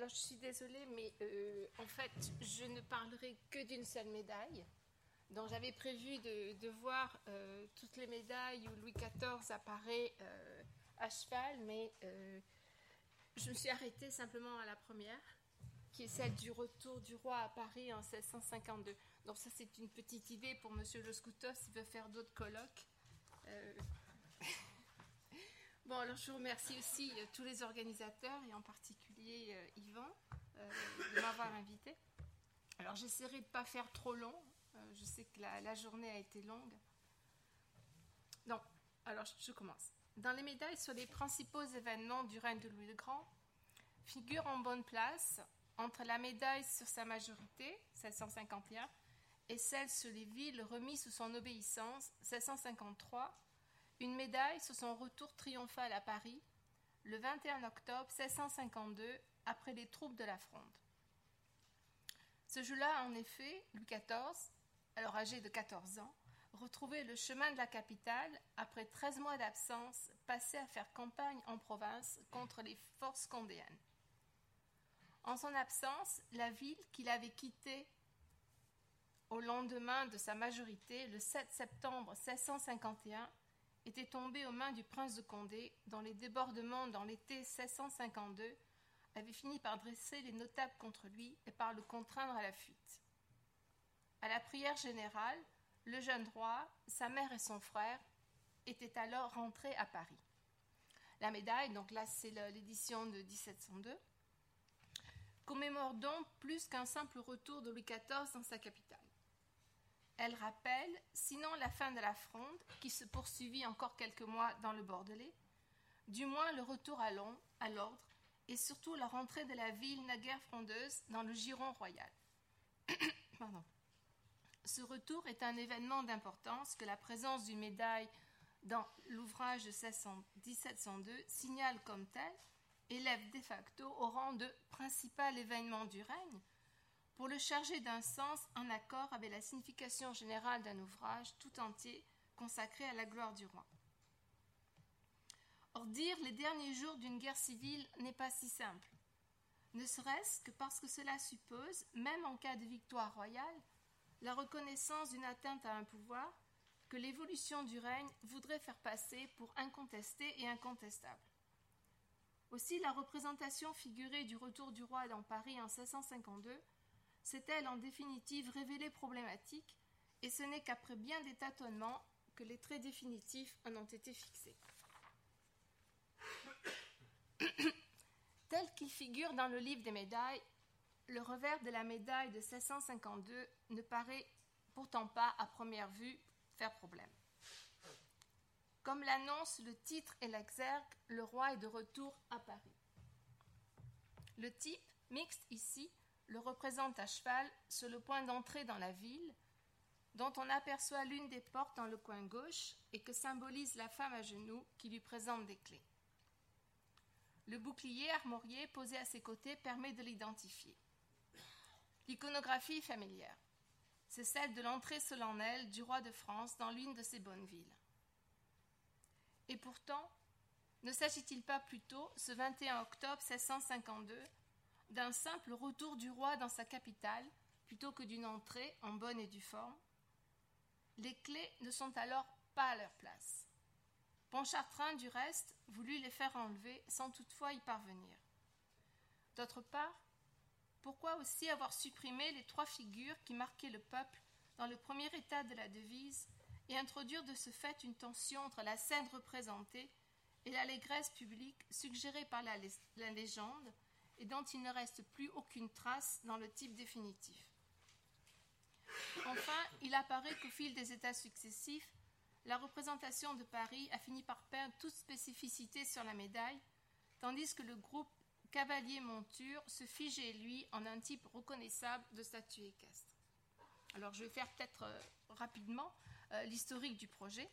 alors je suis désolée, mais en fait, je ne parlerai que d'une seule médaille. Donc j'avais prévu de voir toutes les médailles où Louis XIV apparaît à cheval, mais je me suis arrêtée simplement à la première, qui est celle du retour du roi à Paris en 1652. Donc ça, c'est une petite idée pour M. Loscoutov s'il veut faire d'autres colloques. Bon, alors je vous remercie aussi tous les organisateurs et en particulier Yvan de m'avoir invité. Alors j'essaierai de ne pas faire trop long. Je sais que la journée a été longue. Donc, alors je commence. Dans les médailles sur les principaux événements du règne de Louis le Grand, figure en bonne place, entre la médaille sur sa majorité, 1651, et celle sur les villes remises sous son obéissance, 1653, une médaille sur son retour triomphal à Paris, le 21 octobre 1652, après les troupes de la Fronde. Ce jour-là, en effet, Louis XIV, alors âgé de 14 ans, retrouvait le chemin de la capitale après 13 mois d'absence, passé à faire campagne en province contre les forces condéennes. En son absence, la ville qu'il avait quittée au lendemain de sa majorité, le 7 septembre 1651, était tombée aux mains du prince de Condé, dont les débordements dans l'été 1652 avaient fini par dresser les notables contre lui et par le contraindre à la fuite. À la prière générale, le jeune roi, sa mère et son frère étaient alors rentrés à Paris. La médaille, donc là c'est l'édition de 1702, commémore donc plus qu'un simple retour de Louis XIV dans sa capitale. Elle rappelle, sinon la fin de la Fronde, qui se poursuivit encore quelques mois dans le Bordelais, du moins le retour à l'ordre, et surtout la rentrée de la ville naguère frondeuse dans le giron royal. Pardon. Ce retour est un événement d'importance que la présence d'une médaille dans l'ouvrage de 1702 signale comme tel, élève de facto au rang de principal événement du règne, pour le charger d'un sens en accord avec la signification générale d'un ouvrage tout entier consacré à la gloire du roi. Or, dire les derniers jours d'une guerre civile n'est pas si simple, ne serait-ce que parce que cela suppose, même en cas de victoire royale, la reconnaissance d'une atteinte à un pouvoir que l'évolution du règne voudrait faire passer pour incontesté et incontestable. Aussi, la représentation figurée du retour du roi dans Paris en 1652 s'est-elle en définitive révélée problématique, et ce n'est qu'après bien des tâtonnements que les traits définitifs en ont été fixés. Tel qu'il figure dans le livre des médailles, le revers de la médaille de 1652 ne paraît pourtant pas, à première vue, faire problème. Comme l'annonce le titre et l'exergue, le roi est de retour à Paris. Le type, mixte ici, le représente à cheval sur le point d'entrée dans la ville, dont on aperçoit l'une des portes dans le coin gauche et que symbolise la femme à genoux qui lui présente des clés. Le bouclier armorié posé à ses côtés permet de l'identifier. L'iconographie est familière. C'est celle de l'entrée solennelle du roi de France dans l'une de ses bonnes villes. Et pourtant, ne s'agit-il pas plutôt, ce 21 octobre 1652, d'un simple retour du roi dans sa capitale, plutôt que d'une entrée en bonne et due forme? Les clés ne sont alors pas à leur place. Pontchartrain, du reste, voulut les faire enlever sans toutefois y parvenir. D'autre part, pourquoi aussi avoir supprimé les 3 figures qui marquaient le peuple dans le premier état de la devise et introduire de ce fait une tension entre la scène représentée et l'allégresse publique suggérée par la légende et dont il ne reste plus aucune trace dans le type définitif. Enfin, il apparaît qu'au fil des états successifs, la représentation de Paris a fini par perdre toute spécificité sur la médaille, tandis que le groupe cavalier-monture se figeait, lui, en un type reconnaissable de statue équestre. Alors, je vais faire peut-être rapidement l'historique du projet.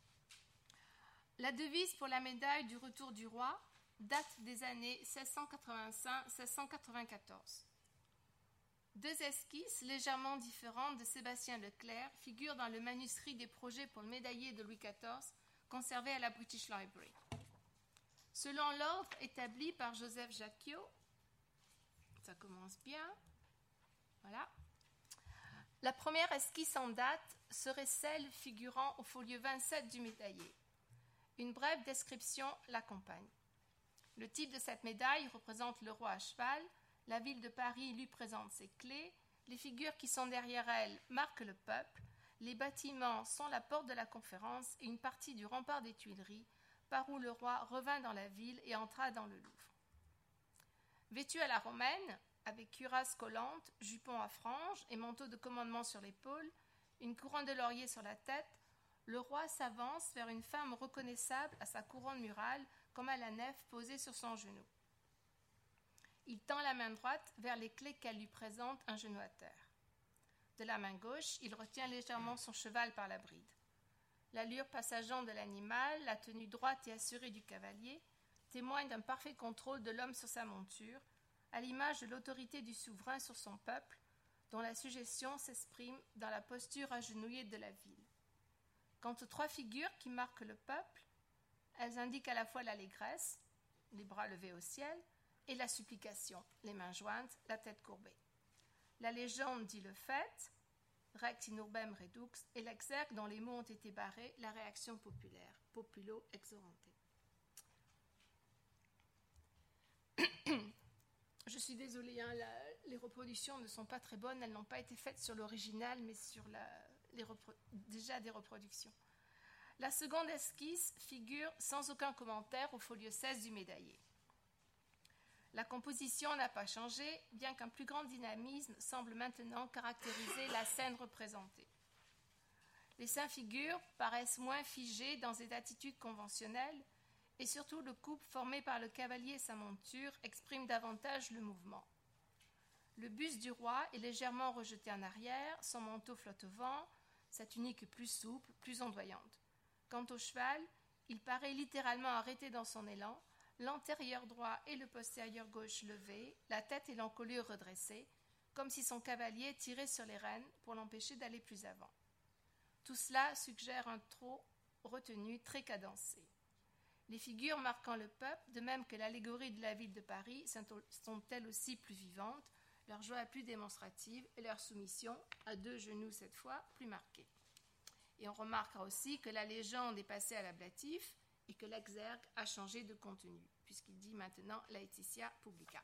La devise pour la médaille du retour du roi date des années 1685-1694. 2 esquisses légèrement différentes de Sébastien Leclerc figurent dans le manuscrit des projets pour le médaillier de Louis XIV conservé à la British Library. Selon l'ordre établi par Joseph Jacquiot, commence bien. Voilà. La première esquisse en date serait celle figurant au folio 27 du médaillé. Une brève description l'accompagne. Le type de cette médaille représente le roi à cheval, la ville de Paris lui présente ses clés, les figures qui sont derrière elle marquent le peuple, les bâtiments sont la porte de la conférence et une partie du rempart des Tuileries, par où le roi revint dans la ville et entra dans le Louvre. Vêtu à la romaine, avec cuirasse collante, jupon à franges et manteau de commandement sur l'épaule, une couronne de laurier sur la tête, le roi s'avance vers une femme reconnaissable à sa couronne murale comme à la nef posée sur son genou. Il tend la main droite vers les clés qu'elle lui présente un genou à terre. De la main gauche, il retient légèrement son cheval par la bride. L'allure passageante de l'animal, la tenue droite et assurée du cavalier, témoignent d'un parfait contrôle de l'homme sur sa monture, à l'image de l'autorité du souverain sur son peuple, dont la suggestion s'exprime dans la posture agenouillée de la ville. Quant aux trois figures qui marquent le peuple, elles indiquent à la fois l'allégresse, les bras levés au ciel, et la supplication, les mains jointes, la tête courbée. La légende dit le fait, Rex in urbem redux, et l'exergue dont les mots ont été barrés, la réaction populaire, populo exorante. Je suis désolée, les reproductions ne sont pas très bonnes, elles n'ont pas été faites sur l'original, mais sur déjà des reproductions. La seconde esquisse figure sans aucun commentaire au folio 16 du médaillé. La composition n'a pas changé, bien qu'un plus grand dynamisme semble maintenant caractériser la scène représentée. Les cinq figures paraissent moins figées dans des attitudes conventionnelles, et surtout le couple formé par le cavalier et sa monture exprime davantage le mouvement. Le buste du roi est légèrement rejeté en arrière, son manteau flotte au vent, sa tunique plus souple, plus ondoyante. Quant au cheval, il paraît littéralement arrêté dans son élan, l'antérieur droit et le postérieur gauche levés, la tête et l'encolure redressées, comme si son cavalier tirait sur les rênes pour l'empêcher d'aller plus avant. Tout cela suggère un trot retenu très cadencé. Les figures marquant le peuple, de même que l'allégorie de la ville de Paris, sont elles aussi plus vivantes, leur joie plus démonstrative et leur soumission, à deux genoux cette fois, plus marquée. Et on remarquera aussi que la légende est passée à l'ablatif et que l'exergue a changé de contenu, puisqu'il dit maintenant Laetitia publica.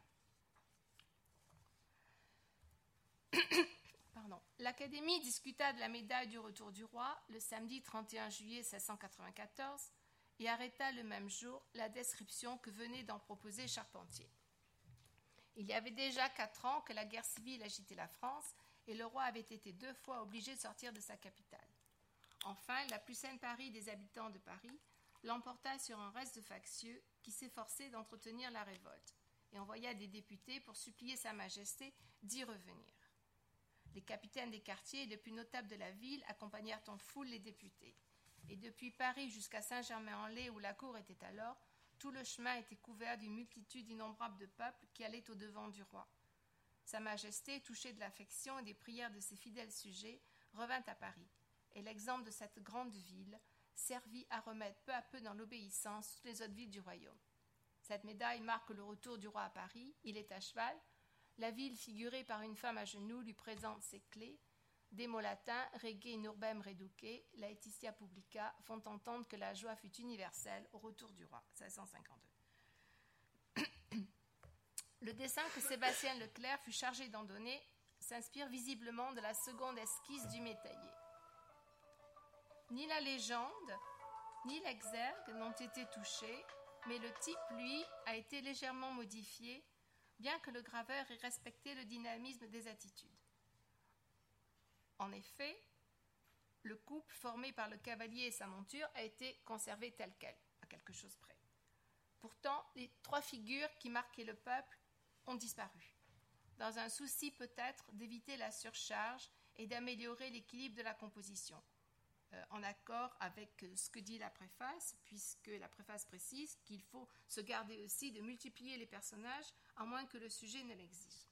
L'Académie discuta de la médaille du retour du roi le samedi 31 juillet 1694 et arrêta le même jour la description que venait d'en proposer Charpentier. Il y avait déjà 4 ans que la guerre civile agitait la France et le roi avait été 2 fois obligé de sortir de sa capitale. Enfin, la plus saine Paris des habitants de Paris l'emporta sur un reste de factieux qui s'efforçait d'entretenir la révolte et envoya des députés pour supplier Sa Majesté d'y revenir. Les capitaines des quartiers et les plus notables de la ville accompagnèrent en foule les députés. Et depuis Paris jusqu'à Saint-Germain-en-Laye, où la cour était alors, tout le chemin était couvert d'une multitude innombrable de peuples qui allaient au-devant du roi. Sa Majesté, touchée de l'affection et des prières de ses fidèles sujets, revint à Paris. Et l'exemple de cette grande ville servit à remettre peu à peu dans l'obéissance toutes les autres villes du royaume. Cette médaille marque le retour du roi à Paris. Il est à cheval. La ville, figurée par une femme à genoux, lui présente ses clés. Des mots latins, Rege in urbem reduce, Laetitia publica, font entendre que la joie fut universelle au retour du roi, 1652. Le dessin que Sébastien Leclerc fut chargé d'en donner s'inspire visiblement de la seconde esquisse du médaillé. Ni la légende, ni l'exergue n'ont été touchés, mais le type, lui, a été légèrement modifié, bien que le graveur ait respecté le dynamisme des attitudes. En effet, le couple formé par le cavalier et sa monture a été conservé tel quel, à quelque chose près. Pourtant, les 3 figures qui marquaient le peuple ont disparu, dans un souci peut-être d'éviter la surcharge et d'améliorer l'équilibre de la composition, en accord avec ce que dit la préface, puisque la préface précise qu'il faut se garder aussi de multiplier les personnages, à moins que le sujet ne l'exige.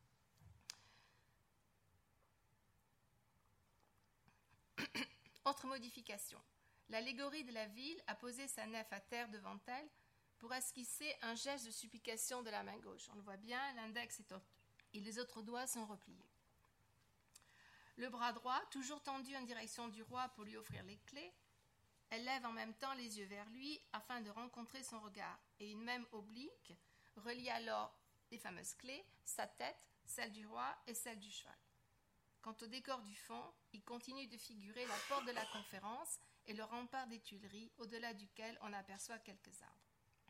Autre modification. L'allégorie de la ville a posé sa nef à terre devant elle pour esquisser un geste de supplication de la main gauche. On le voit bien, l'index est et les autres doigts sont repliés. Le bras droit, toujours tendu en direction du roi pour lui offrir les clés, elle lève en même temps les yeux vers lui afin de rencontrer son regard, et une même oblique relie alors les fameuses clés, sa tête, celle du roi et celle du cheval. Quant au décor du fond, il continue de figurer la porte de la conférence et le rempart des Tuileries, au-delà duquel on aperçoit quelques arbres.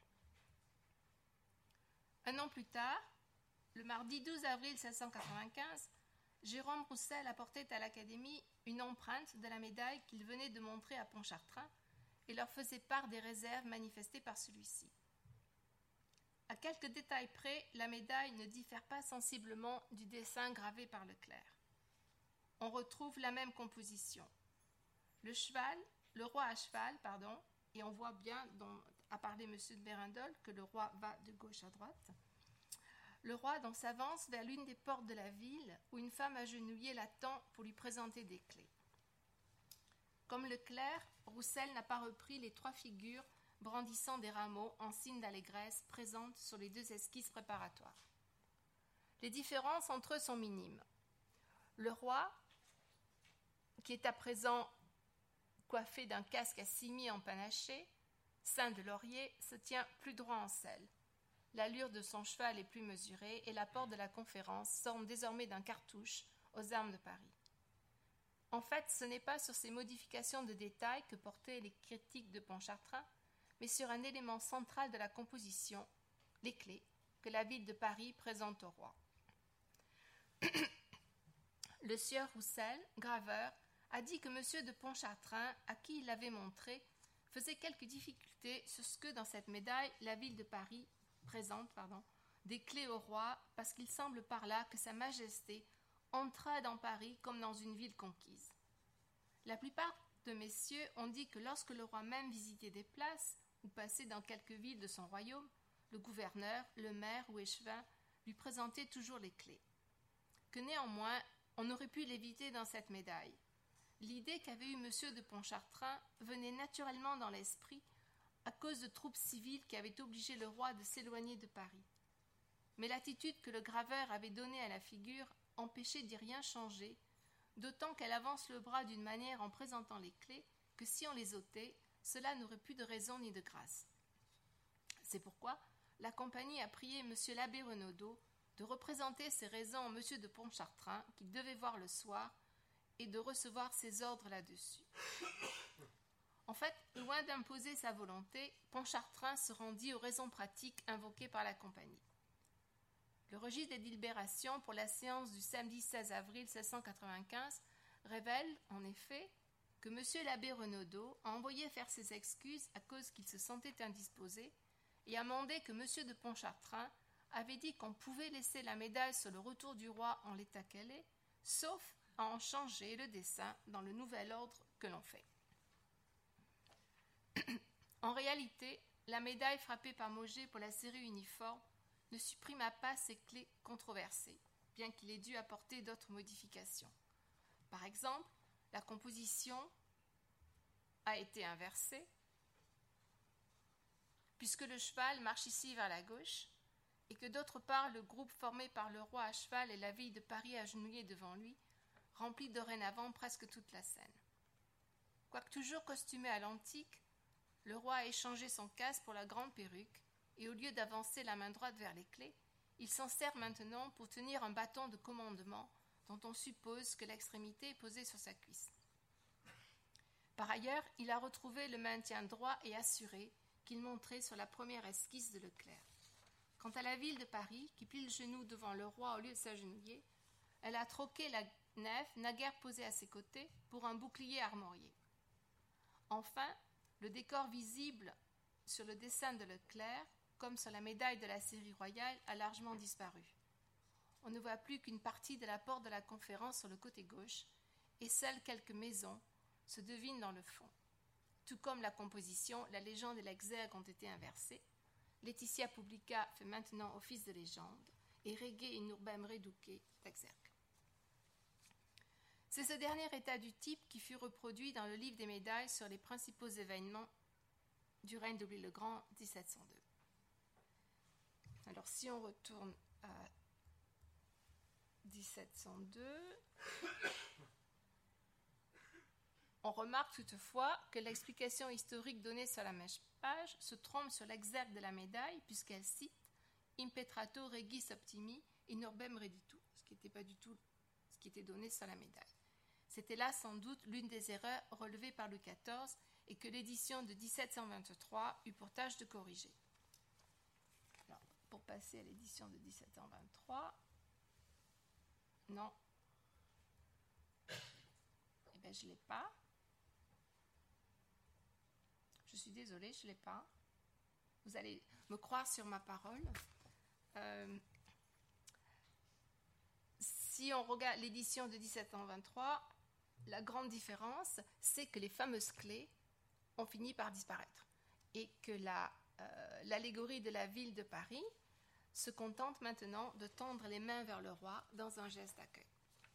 Un an plus tard, le mardi 12 avril 1695, Jérôme Roussel apportait à l'Académie une empreinte de la médaille qu'il venait de montrer à Pontchartrain et leur faisait part des réserves manifestées par celui-ci. À quelques détails près, la médaille ne diffère pas sensiblement du dessin gravé par Leclerc. On retrouve la même composition. Le roi à cheval, et on voit bien, à parler M. de Bérindol, que le roi va de gauche à droite. Le roi s'avance vers l'une des portes de la ville où une femme agenouillée l'attend pour lui présenter des clés. Comme Leclerc, Roussel n'a pas repris les 3 figures brandissant des rameaux en signe d'allégresse présentes sur les 2 esquisses préparatoires. Les différences entre eux sont minimes. Le roi, qui est à présent coiffé d'un casque à cimier empanaché, ceint de laurier, se tient plus droit en selle. L'allure de son cheval est plus mesurée et la porte de la conférence s'orne désormais d'un cartouche aux armes de Paris. En fait, ce n'est pas sur ces modifications de détails que portaient les critiques de Pontchartrain, mais sur un élément central de la composition, les clés, que la ville de Paris présente au roi. Le sieur Roussel, graveur, a dit que M. de Pontchartrain, à qui il l'avait montré, faisait quelques difficultés sur ce que dans cette médaille la ville de Paris présente des clés au roi, parce qu'il semble par là que Sa Majesté entra dans Paris comme dans une ville conquise. La plupart de messieurs ont dit que lorsque le roi même visitait des places ou passait dans quelque ville de son royaume, le gouverneur, le maire ou échevin lui présentait toujours les clés. Que néanmoins, on aurait pu l'éviter dans cette médaille. L'idée qu'avait eue M. de Pontchartrain venait naturellement dans l'esprit à cause de troupes civiles qui avaient obligé le roi de s'éloigner de Paris. Mais l'attitude que le graveur avait donnée à la figure empêchait d'y rien changer, d'autant qu'elle avance le bras d'une manière en présentant les clés que si on les ôtait, cela n'aurait plus de raison ni de grâce. C'est pourquoi la compagnie a prié M. l'abbé Renaudot de représenter ses raisons à M. de Pontchartrain, qu'il devait voir le soir, et de recevoir ses ordres là-dessus. En fait, loin d'imposer sa volonté, Pontchartrain se rendit aux raisons pratiques invoquées par la compagnie. Le registre des délibérations pour la séance du samedi 16 avril 1695 révèle, en effet, que M. l'abbé Renaudot a envoyé faire ses excuses à cause qu'il se sentait indisposé et a mandé que M. de Pontchartrain avait dit qu'on pouvait laisser la médaille sur le retour du roi en l'état qu'elle est, sauf à en changer le dessin dans le nouvel ordre que l'on fait. En réalité, la médaille frappée par Mauger pour la série uniforme ne supprima pas ces clés controversées, bien qu'il ait dû apporter d'autres modifications. Par exemple, la composition a été inversée, puisque le cheval marche ici vers la gauche, et que d'autre part, le groupe formé par le roi à cheval et la ville de Paris agenouillée devant lui remplit dorénavant presque toute la scène. Quoique toujours costumé à l'antique, le roi a échangé son casque pour la grande perruque, et au lieu d'avancer la main droite vers les clés, il s'en sert maintenant pour tenir un bâton de commandement dont on suppose que l'extrémité est posée sur sa cuisse. Par ailleurs, il a retrouvé le maintien droit et assuré qu'il montrait sur la première esquisse de Leclerc. Quant à la ville de Paris, qui plie le genou devant le roi au lieu de s'agenouiller, elle a troqué la nef, naguère posée à ses côtés, pour un bouclier armorié. Enfin, le décor visible sur le dessin de Leclerc, comme sur la médaille de la série royale, a largement disparu. On ne voit plus qu'une partie de la porte de la conférence sur le côté gauche, et seules quelques maisons se devinent dans le fond. Tout comme la composition, la légende et l'exergue ont été inversés. Laetitia Publica fait maintenant office de légende, et Reggae in urbem reduce d'exergue. C'est ce dernier état du type qui fut reproduit dans le livre des médailles sur les principaux événements du règne de Louis le Grand 1702. Alors si on retourne à 1702. On remarque toutefois que l'explication historique donnée sur la même page se trompe sur l'exergue de la médaille puisqu'elle cite « Impetrato regis optimi in urbem reditur », ce qui n'était pas du tout ce qui était donné sur la médaille. C'était là sans doute l'une des erreurs relevées par Louis XIV et que l'édition de 1723 eut pour tâche de corriger. Alors, pour passer à l'édition de 1723, non, eh bien je ne l'ai pas. Je suis désolée, je ne l'ai pas. Vous allez me croire sur ma parole. Si on regarde l'édition de 1723, la grande différence, c'est que les fameuses clés ont fini par disparaître et que l'allégorie de la ville de Paris se contente maintenant de tendre les mains vers le roi dans un geste d'accueil.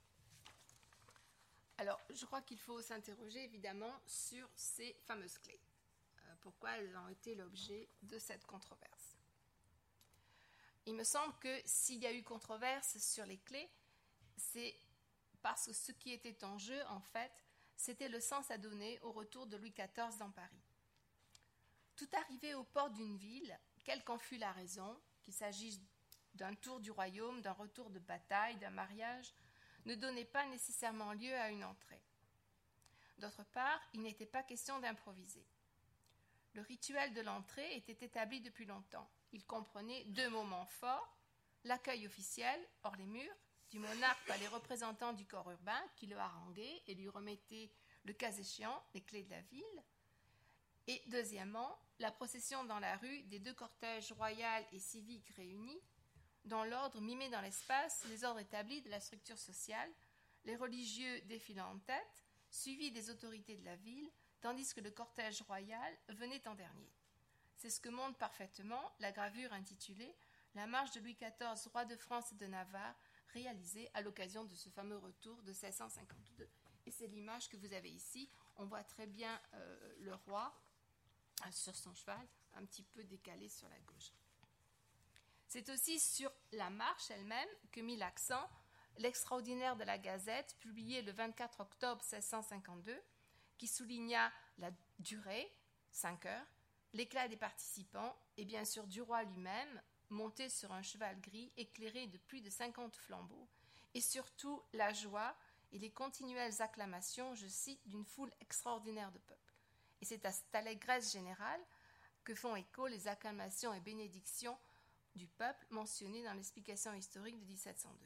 Alors, je crois qu'il faut s'interroger évidemment sur ces fameuses clés. Pourquoi elles ont été l'objet de cette controverse. Il me semble que s'il y a eu controverse sur les clés, c'est parce que ce qui était en jeu, en fait, c'était le sens à donner au retour de Louis XIV dans Paris. Tout arrivé aux portes d'une ville, quelle qu'en fût la raison, qu'il s'agisse d'un tour du royaume, d'un retour de bataille, d'un mariage, ne donnait pas nécessairement lieu à une entrée. D'autre part, il n'était pas question d'improviser. Le rituel de l'entrée était établi depuis longtemps. Il comprenait deux moments forts, l'accueil officiel, hors les murs, du monarque par les représentants du corps urbain qui le haranguaient et lui remettaient, le cas échéant, les clés de la ville. Et deuxièmement, la procession dans la rue des deux cortèges royal et civique réunis, dont l'ordre mimait dans l'espace les ordres établis de la structure sociale, les religieux défilant en tête, suivis des autorités de la ville, tandis que le cortège royal venait en dernier. C'est ce que montre parfaitement la gravure intitulée « La marche de Louis XIV, roi de France et de Navarre », réalisée à l'occasion de ce fameux retour de 1652. Et c'est l'image que vous avez ici. On voit très bien le roi sur son cheval, un petit peu décalé sur la gauche. C'est aussi sur la marche elle-même que mit l'accent l'extraordinaire de la Gazette, publié le 24 octobre 1652, qui souligna la durée, 5 heures, l'éclat des participants et bien sûr du roi lui-même, monté sur un cheval gris éclairé de plus de 50 flambeaux, et surtout la joie et les continuelles acclamations, je cite, d'une foule extraordinaire de peuple. Et c'est à cette allégresse générale que font écho les acclamations et bénédictions du peuple mentionnées dans l'explication historique de 1702.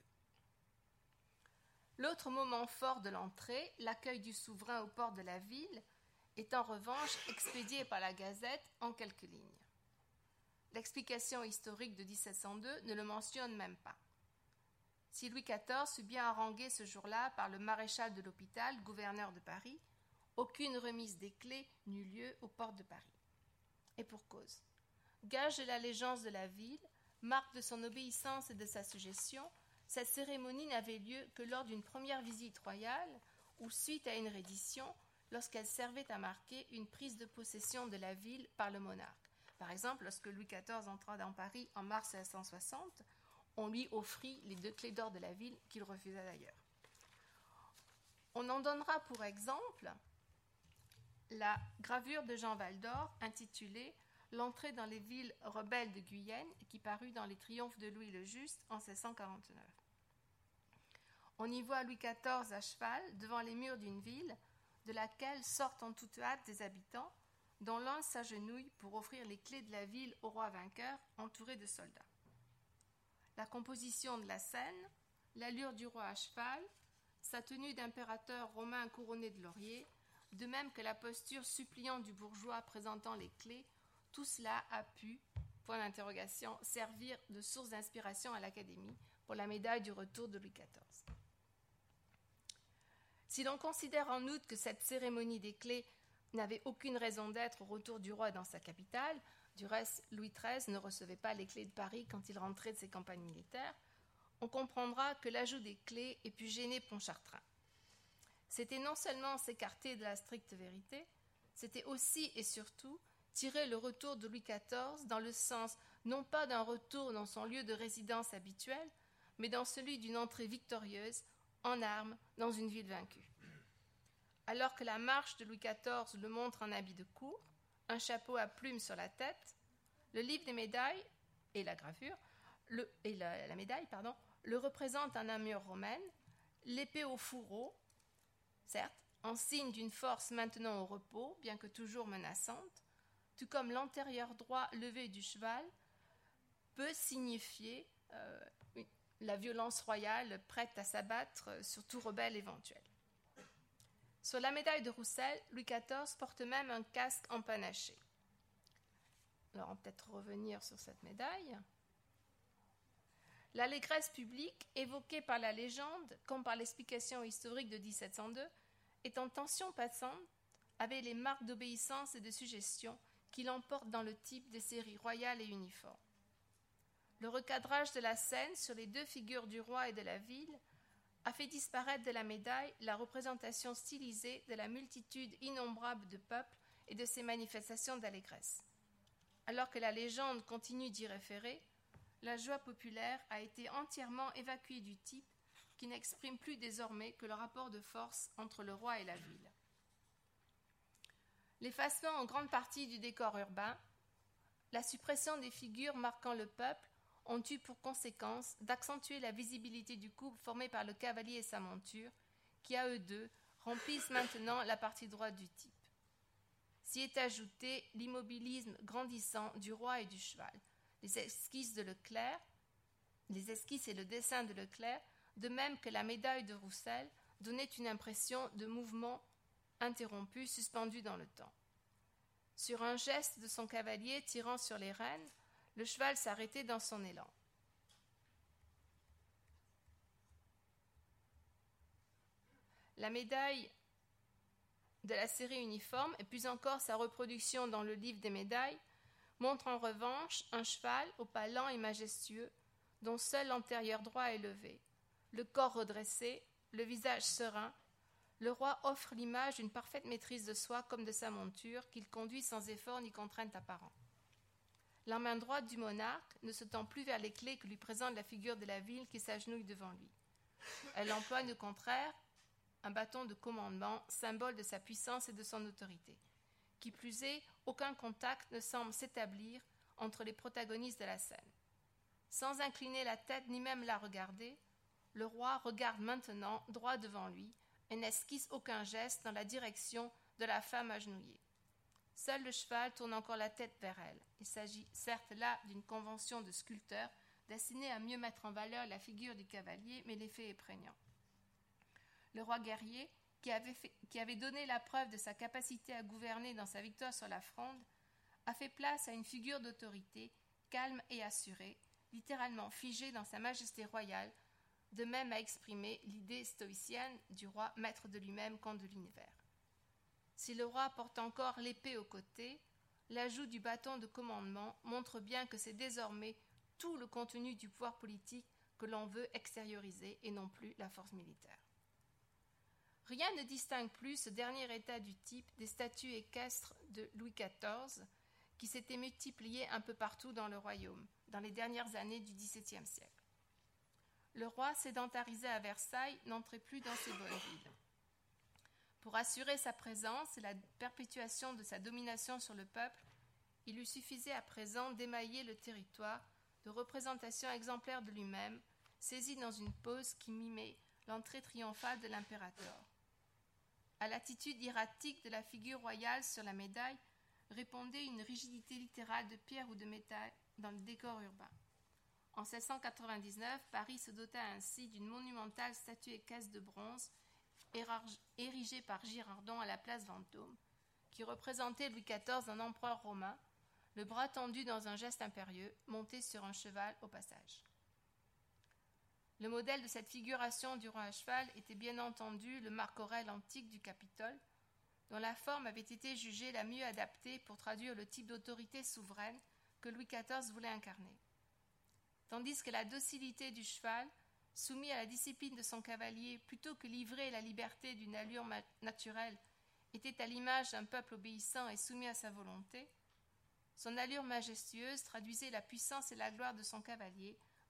L'autre moment fort de l'entrée, l'accueil du souverain aux portes de la ville, est en revanche expédié par la Gazette en quelques lignes. L'explication historique de 1702 ne le mentionne même pas. Si Louis XIV fut bien harangué ce jour-là par le maréchal de l'hôpital, gouverneur de Paris, aucune remise des clés n'eut lieu aux portes de Paris. Et pour cause. Gage de l'allégeance de la ville, marque de son obéissance et de sa suggestion, cette cérémonie n'avait lieu que lors d'une première visite royale ou suite à une reddition, lorsqu'elle servait à marquer une prise de possession de la ville par le monarque. Par exemple, lorsque Louis XIV entra dans Paris en mars 1660, on lui offrit les 2 clés d'or de la ville qu'il refusa d'ailleurs. On en donnera pour exemple la gravure de Jean Valdor intitulée « L'entrée dans les villes rebelles de Guyenne » qui parut dans les Triomphes de Louis le Juste en 1649. On y voit Louis XIV à cheval devant les murs d'une ville de laquelle sortent en toute hâte des habitants dont l'un s'agenouille pour offrir les clés de la ville au roi vainqueur entouré de soldats. La composition de la scène, l'allure du roi à cheval, sa tenue d'impérateur romain couronné de laurier, de même que la posture suppliante du bourgeois présentant les clés, tout cela a pu, point d'interrogation, servir de source d'inspiration à l'Académie pour la médaille du retour de Louis XIV. Si l'on considère en outre que cette cérémonie des clés n'avait aucune raison d'être au retour du roi dans sa capitale, du reste Louis XIII ne recevait pas les clés de Paris quand il rentrait de ses campagnes militaires, on comprendra que l'ajout des clés ait pu gêner Pontchartrain. C'était non seulement s'écarter de la stricte vérité, c'était aussi et surtout tirer le retour de Louis XIV dans le sens non pas d'un retour dans son lieu de résidence habituel, mais dans celui d'une entrée victorieuse, en armes, dans une ville vaincue. Alors que la marche de Louis XIV le montre en habit de cour, un chapeau à plumes sur la tête, le livre des médailles et la gravure, la médaille, le représentent en armure romaine, l'épée au fourreau, certes, en signe d'une force maintenant au repos, bien que toujours menaçante, tout comme l'antérieur droit levé du cheval peut signifier la violence royale prête à s'abattre sur tout rebelle éventuel. Sur la médaille de Roussel, Louis XIV porte même un casque empanaché. Alors, on va peut-être revenir sur cette médaille. L'allégresse publique, évoquée par la légende comme par l'explication historique de 1702, est en tension passante avec les marques d'obéissance et de suggestion qui l'emportent dans le type des séries royales et uniformes. Le recadrage de la scène sur les deux figures du roi et de la ville a fait disparaître de la médaille la représentation stylisée de la multitude innombrable de peuples et de ses manifestations d'allégresse. Alors que la légende continue d'y référer, la joie populaire a été entièrement évacuée du type qui n'exprime plus désormais que le rapport de force entre le roi et la ville. L'effacement en grande partie du décor urbain, la suppression des figures marquant le peuple ont eu pour conséquence d'accentuer la visibilité du couple formé par le cavalier et sa monture, qui à eux deux remplissent maintenant la partie droite du type. S'y est ajouté l'immobilisme grandissant du roi et du cheval, les esquisses et le dessin de Leclerc, de même que la médaille de Roussel, donnaient une impression de mouvement interrompu, suspendu dans le temps. Sur un geste de son cavalier tirant sur les rênes, le cheval s'arrêtait dans son élan. La médaille de la série uniforme, et plus encore sa reproduction dans le livre des médailles, montre en revanche un cheval au pas lent et majestueux, dont seul l'antérieur droit est levé, le corps redressé, le visage serein. Le roi offre l'image d'une parfaite maîtrise de soi comme de sa monture, qu'il conduit sans effort ni contrainte apparente. La main droite du monarque ne se tend plus vers les clés que lui présente la figure de la ville qui s'agenouille devant lui. Elle emploie au contraire un bâton de commandement, symbole de sa puissance et de son autorité. Qui plus est, aucun contact ne semble s'établir entre les protagonistes de la scène. Sans incliner la tête ni même la regarder, le roi regarde maintenant droit devant lui et n'esquisse aucun geste dans la direction de la femme agenouillée. Seul le cheval tourne encore la tête vers elle. Il s'agit certes là d'une convention de sculpteur destinée à mieux mettre en valeur la figure du cavalier, mais l'effet est prégnant. Le roi guerrier, qui avait donné la preuve de sa capacité à gouverner dans sa victoire sur la Fronde, a fait place à une figure d'autorité, calme et assurée, littéralement figée dans sa majesté royale, de même à exprimer l'idée stoïcienne du roi maître de lui-même comme de l'univers. Si le roi porte encore l'épée au côté, l'ajout du bâton de commandement montre bien que c'est désormais tout le contenu du pouvoir politique que l'on veut extérioriser et non plus la force militaire. Rien ne distingue plus ce dernier état du type des statues équestres de Louis XIV qui s'étaient multipliées un peu partout dans le royaume dans les dernières années du XVIIe siècle. Le roi, sédentarisé à Versailles, n'entrait plus dans ses bonnes villes. Pour assurer sa présence et la perpétuation de sa domination sur le peuple, il lui suffisait à présent d'émailler le territoire de représentations exemplaires de lui-même, saisies dans une pose qui mimait l'entrée triomphale de l'impérator. À l'attitude hiératique de la figure royale sur la médaille répondait une rigidité littérale de pierre ou de métal dans le décor urbain. En 1699, Paris se dota ainsi d'une monumentale statue équestre de bronze érigée par Girardon à la place Vendôme, qui représentait Louis XIV en empereur romain, le bras tendu dans un geste impérieux, monté sur un cheval au passage. Le modèle de cette figuration du roi à cheval était bien entendu le Marc Aurèle antique du Capitole, dont la forme avait été jugée la mieux adaptée pour traduire le type d'autorité souveraine que Louis XIV voulait incarner. Tandis que la docilité du cheval, soumis à la discipline de son cavalier, plutôt que livré à la liberté d'une allure naturelle, était à l'image d'un peuple obéissant et soumis à sa volonté, son allure majestueuse traduisait la puissance et la gloire de son cavalier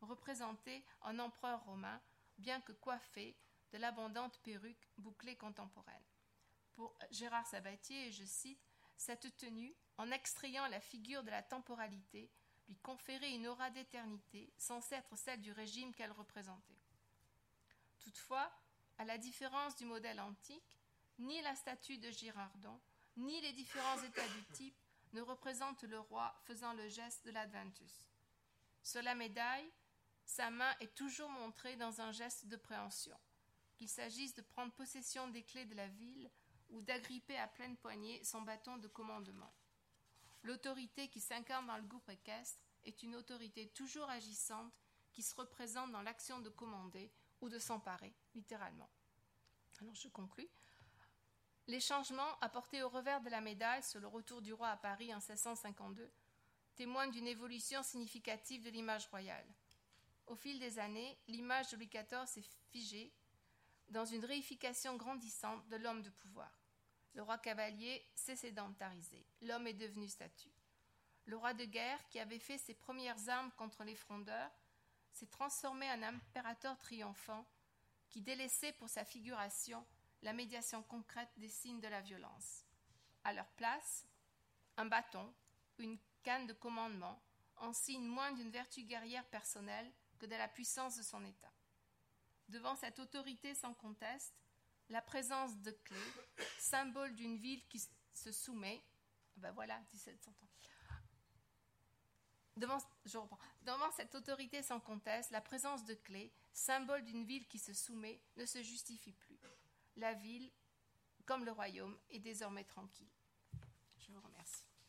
représentait un empereur romain, bien que coiffé de l'abondante perruque bouclée contemporaine. Pour Gérard Sabatier, je cite, « Cette tenue, en extrayant la figure de la temporalité, lui conférait une aura d'éternité, censée être celle du régime qu'elle représentait. » Toutefois, à la différence du modèle antique, ni la statue de Girardon, ni les différents états du type ne représentent le roi faisant le geste de l'Adventus. Sur la médaille, sa main est toujours montrée dans un geste de préhension, qu'il s'agisse de prendre possession des clés de la ville ou d'agripper à pleine poignée son bâton de commandement. L'autorité qui s'incarne dans le groupe équestre est une autorité toujours agissante qui se représente dans l'action de commander ou de s'emparer, littéralement. Alors je conclus. Les changements apportés au revers de la médaille sur le retour du roi à Paris en 1652 témoignent d'une évolution significative de l'image royale. Au fil des années, l'image de Louis XIV s'est figée dans une réification grandissante de l'homme de pouvoir. Le roi cavalier s'est sédentarisé, l'homme est devenu statue. Le roi de guerre, qui avait fait ses premières armes contre les frondeurs, s'est transformé en impérateur triomphant qui délaissait pour sa figuration la médiation concrète des signes de la violence. À leur place, un bâton, une canne de commandement, en signe moins d'une vertu guerrière personnelle que de la puissance de son état. Devant cette autorité sans conteste, la présence de clés, symbole d'une ville qui se soumet, 1700 ans. Devant cette autorité sans conteste, la présence de clés, symbole d'une ville qui se soumet, ne se justifie plus. La ville, comme le royaume, est désormais tranquille.